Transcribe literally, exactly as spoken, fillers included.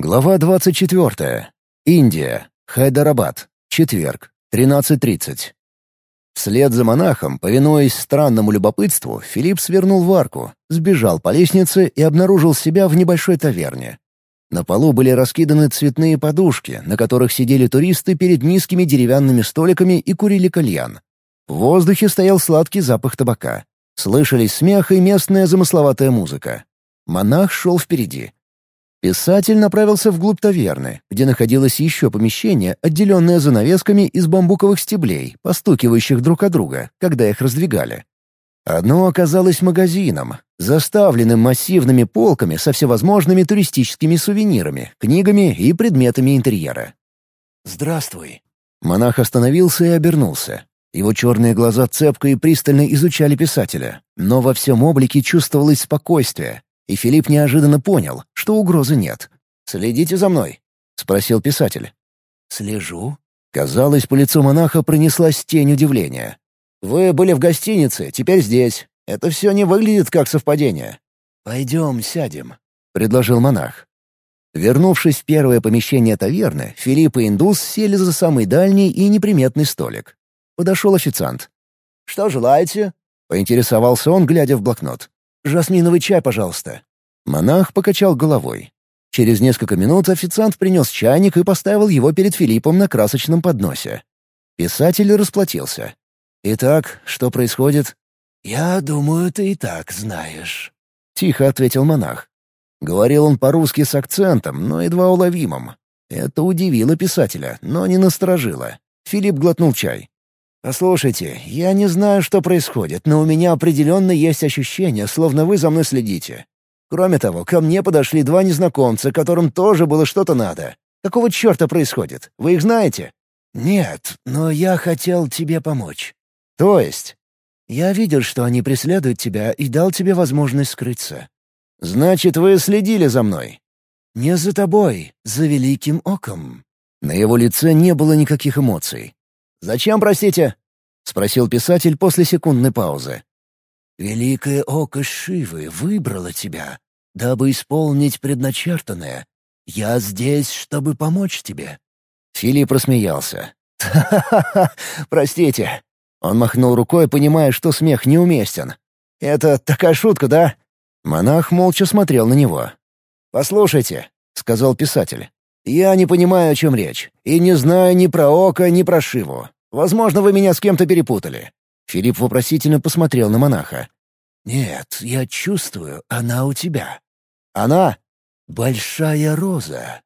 Глава двадцать четвёртая. Индия. Хайдарабад. Четверг. тринадцать тридцать. Вслед за монахом, повинуясь странному любопытству, Филипп свернул в арку, сбежал по лестнице и обнаружил себя в небольшой таверне. На полу были раскиданы цветные подушки, на которых сидели туристы перед низкими деревянными столиками и курили кальян. В воздухе стоял сладкий запах табака. Слышались смех и местная замысловатая музыка. Монах шел впереди. Писатель направился вглубь таверны, где находилось еще помещение, отделенное занавесками из бамбуковых стеблей, постукивающих друг от друга, когда их раздвигали. Одно оказалось магазином, заставленным массивными полками со всевозможными туристическими сувенирами, книгами и предметами интерьера. «Здравствуй». Монах остановился и обернулся. Его черные глаза цепко и пристально изучали писателя, но во всем облике чувствовалось спокойствие. И Филипп неожиданно понял, что угрозы нет. «Следите за мной?» — спросил писатель. «Слежу». Казалось, по лицу монаха пронеслась тень удивления. «Вы были в гостинице, теперь здесь. Это все не выглядит как совпадение». «Пойдем сядем», — предложил монах. Вернувшись в первое помещение таверны, Филипп и индус сели за самый дальний и неприметный столик. Подошел официант. «Что желаете?» — поинтересовался он, глядя в блокнот. «Жасминовый чай, пожалуйста». Монах покачал головой. Через несколько минут официант принес чайник и поставил его перед Филиппом на красочном подносе. Писатель расплатился. «Итак, что происходит?» «Я думаю, ты и так знаешь», — тихо ответил монах. Говорил он по-русски с акцентом, но едва уловимым. Это удивило писателя, но не насторожило. Филипп глотнул чай. «Послушайте, я не знаю, что происходит, но у меня определенно есть ощущение, словно вы за мной следите. Кроме того, ко мне подошли два незнакомца, которым тоже было что-то надо. Какого черта происходит? Вы их знаете?» «Нет, но я хотел тебе помочь». «То есть?» «Я видел, что они преследуют тебя, и дал тебе возможность скрыться». «Значит, вы следили за мной?» «Не за тобой, за великим оком». На его лице не было никаких эмоций. «Зачем, простите?» — спросил писатель после секундной паузы. «Великое око Шивы выбрало тебя, дабы исполнить предначертанное. Я здесь, чтобы помочь тебе». Филипп рассмеялся. «Ха-ха-ха! Простите!» Он махнул рукой, понимая, что смех неуместен. «Это такая шутка, да?» Монах молча смотрел на него. «Послушайте», — сказал писатель. «Я не понимаю, о чем речь, и не знаю ни про око, ни про Шиву. Возможно, вы меня с кем-то перепутали». Филипп вопросительно посмотрел на монаха. «Нет, я чувствую, она у тебя». «Она?» «Большая роза».